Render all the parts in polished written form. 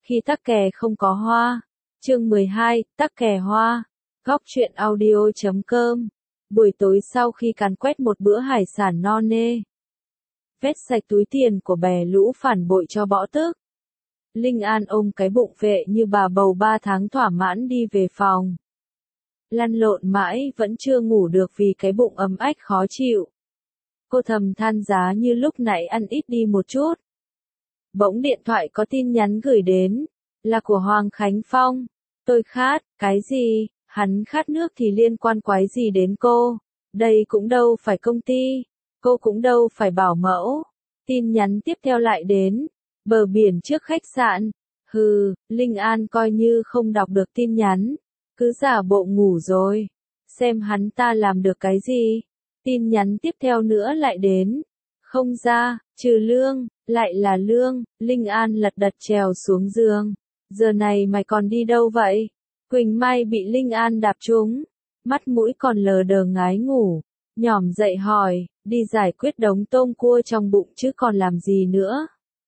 Khi tắc kè không có hoa. Chương 12, tắc kè hoa. Góc truyện audio.com. Buổi tối sau khi càn quét một bữa hải sản no nê, vét sạch túi tiền của bè lũ phản bội cho bõ tước, Linh An ôm cái bụng vệ như bà bầu 3 tháng thỏa mãn đi về phòng. Lăn lộn mãi vẫn chưa ngủ được vì cái bụng ấm ách khó chịu. Cô thầm than giá như lúc nãy ăn ít đi một chút. Bỗng điện thoại có tin nhắn gửi đến, là của Hoàng Khánh Phong. Tôi khát, cái gì, hắn khát nước thì liên quan quái gì đến cô, đây cũng đâu phải công ty, cô cũng đâu phải bảo mẫu. Tin nhắn tiếp theo lại đến, bờ biển trước khách sạn. Linh An coi như không đọc được tin nhắn, cứ giả bộ ngủ rồi, xem hắn ta làm được cái gì. Tin nhắn tiếp theo nữa lại đến, không ra, trừ lương, lại là lương. Linh An lật đật trèo xuống giường, giờ này mày còn đi đâu vậy? Quỳnh Mai bị Linh An đạp trúng, mắt mũi còn lờ đờ ngái ngủ, nhỏm dậy hỏi, đi giải quyết đống tôm cua trong bụng chứ còn làm gì nữa.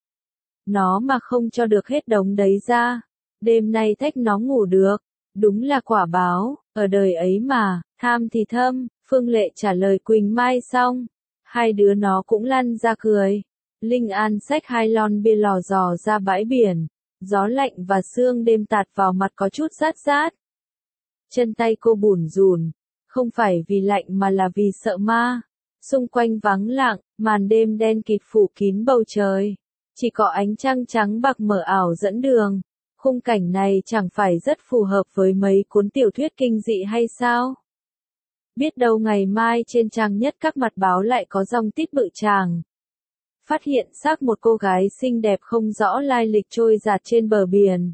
Nó mà không cho được hết đống đấy ra, đêm nay thách nó ngủ được, đúng là quả báo, ở đời ấy mà, tham thì thâm. Phương Lệ trả lời Quỳnh Mai xong, hai đứa nó cũng lăn ra cười. Linh An xách 2 lon bia lò dò ra bãi biển, gió lạnh và sương đêm tạt vào mặt có chút rát rát. Chân tay cô bủn rủn, không phải vì lạnh mà là vì sợ ma. Xung quanh vắng lặng, màn đêm đen kịt phủ kín bầu trời, chỉ có ánh trăng trắng bạc mờ ảo dẫn đường. Khung cảnh này chẳng phải rất phù hợp với mấy cuốn tiểu thuyết kinh dị hay sao? Biết đâu ngày mai trên trang nhất các mặt báo lại có dòng tít bự chàng. Phát hiện xác một cô gái xinh đẹp không rõ lai lịch trôi dạt trên bờ biển.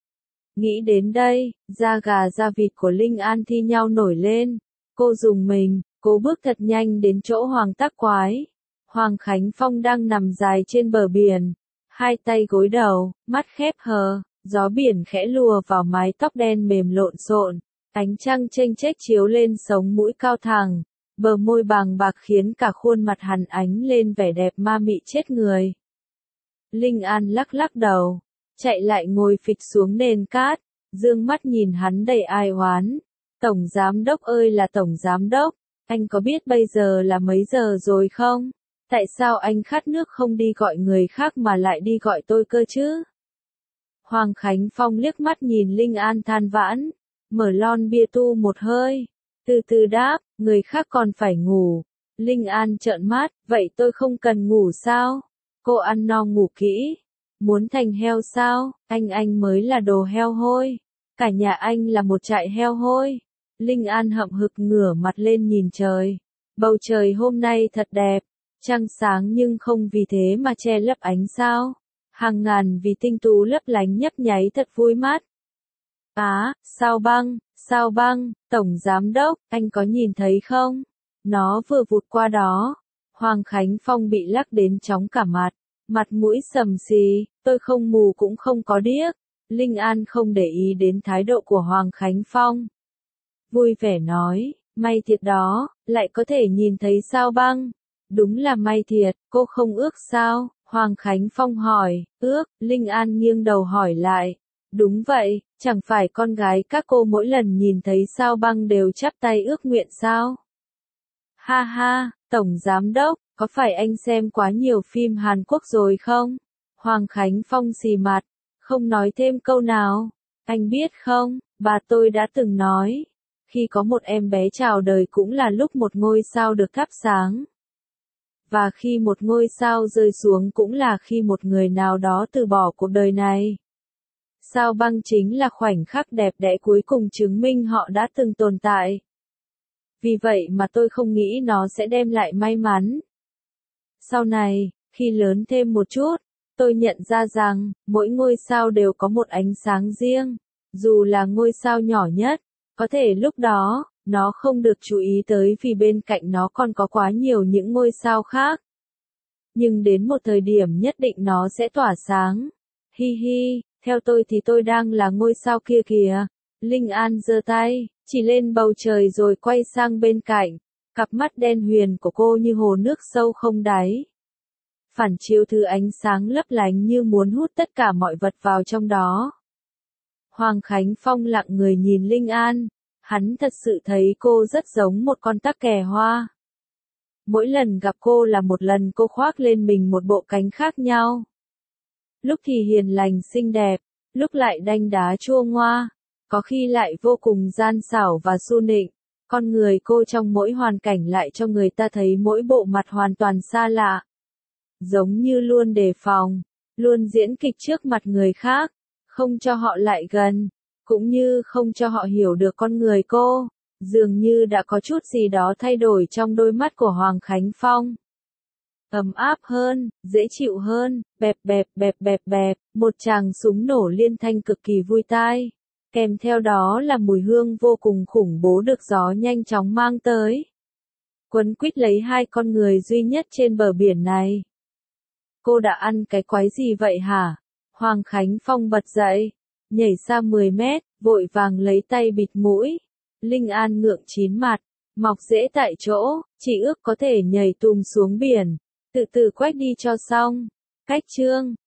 Nghĩ đến đây, da gà da vịt của Linh An thi nhau nổi lên. Cô rùng mình, cố bước thật nhanh đến chỗ Hoàng Tắc Quái. Hoàng Khánh Phong đang nằm dài trên bờ biển, hai tay gối đầu, mắt khép hờ, gió biển khẽ lùa vào mái tóc đen mềm lộn xộn. Ánh trăng chênh chếch chiếu lên sống mũi cao thẳng, bờ môi bàng bạc khiến cả khuôn mặt hắn ánh lên vẻ đẹp ma mị chết người. Linh An lắc lắc đầu, chạy lại ngồi phịch xuống nền cát, dương mắt nhìn hắn đầy ai oán. Tổng giám đốc ơi là tổng giám đốc, anh có biết bây giờ là mấy giờ rồi không? Tại sao anh khát nước không đi gọi người khác mà lại đi gọi tôi cơ chứ? Hoàng Khánh Phong liếc mắt nhìn Linh An than vãn, mở lon bia tu một hơi, từ từ đáp, người khác còn phải ngủ. Linh An trợn mắt, vậy tôi không cần ngủ sao? Cô ăn no ngủ kỹ. Muốn thành heo sao? Anh mới là đồ heo hôi. Cả nhà anh là một trại heo hôi. Linh An hậm hực ngửa mặt lên nhìn trời. Bầu trời hôm nay thật đẹp, trăng sáng nhưng không vì thế mà che lấp ánh sao. Hàng ngàn vì tinh tú lấp lánh nhấp nháy thật vui mắt. Sao băng, tổng giám đốc, anh có nhìn thấy không? Nó vừa vụt qua đó. Hoàng Khánh Phong bị lắc đến chóng cả mặt mũi sầm xì, tôi không mù cũng không có điếc. Linh An không để ý đến thái độ của Hoàng Khánh Phong. Vui vẻ nói, may thiệt đó, lại có thể nhìn thấy sao băng. Đúng là may thiệt, cô không ước sao? Hoàng Khánh Phong hỏi, ước. Linh An nghiêng đầu hỏi lại. Đúng vậy, chẳng phải con gái các cô mỗi lần nhìn thấy sao băng đều chắp tay ước nguyện sao? Ha ha, tổng giám đốc, có phải anh xem quá nhiều phim Hàn Quốc rồi không? Hoàng Khánh Phong xì mặt, không nói thêm câu nào. Anh biết không, bà tôi đã từng nói, khi có một em bé chào đời cũng là lúc một ngôi sao được thắp sáng. Và khi một ngôi sao rơi xuống cũng là khi một người nào đó từ bỏ cuộc đời này. Sao băng chính là khoảnh khắc đẹp đẽ cuối cùng chứng minh họ đã từng tồn tại. Vì vậy mà tôi không nghĩ nó sẽ đem lại may mắn. Sau này, khi lớn thêm một chút, tôi nhận ra rằng, mỗi ngôi sao đều có một ánh sáng riêng. Dù là ngôi sao nhỏ nhất, có thể lúc đó, nó không được chú ý tới vì bên cạnh nó còn có quá nhiều những ngôi sao khác. Nhưng đến một thời điểm nhất định nó sẽ tỏa sáng. Hi hi, theo tôi thì tôi đang là ngôi sao kia kìa. Linh An giơ tay, chỉ lên bầu trời rồi quay sang bên cạnh. Cặp mắt đen huyền của cô như hồ nước sâu không đáy. phản chiếu thứ ánh sáng lấp lánh như muốn hút tất cả mọi vật vào trong đó. Hoàng Khánh Phong lặng người nhìn Linh An, hắn thật sự thấy cô rất giống một con tắc kè hoa. Mỗi lần gặp cô là một lần cô khoác lên mình một bộ cánh khác nhau. Lúc thì hiền lành xinh đẹp, lúc lại đanh đá chua ngoa, có khi lại vô cùng gian xảo và su nịnh. Con người cô trong mỗi hoàn cảnh lại cho người ta thấy mỗi bộ mặt hoàn toàn xa lạ. Giống như luôn đề phòng, luôn diễn kịch trước mặt người khác, không cho họ lại gần, cũng như không cho họ hiểu được con người cô. Dường như đã có chút gì đó thay đổi trong đôi mắt của Hoàng Khánh Phong. Ấm áp hơn, dễ chịu hơn, bẹp bẹp bẹp bẹp bẹp, một tràng súng nổ liên thanh cực kỳ vui tai. Kèm theo đó là mùi hương vô cùng khủng bố được gió nhanh chóng mang tới. Quấn quýt lấy hai con người duy nhất trên bờ biển này. Cô đã ăn cái quái gì vậy hả? Hoàng Khánh Phong bật dậy, nhảy xa 10 mét, vội vàng lấy tay bịt mũi. Linh An ngượng chín mặt, mọc rễ tại chỗ, chỉ ước có thể nhảy tùm xuống biển, từ từ quét đi cho xong. Cách chương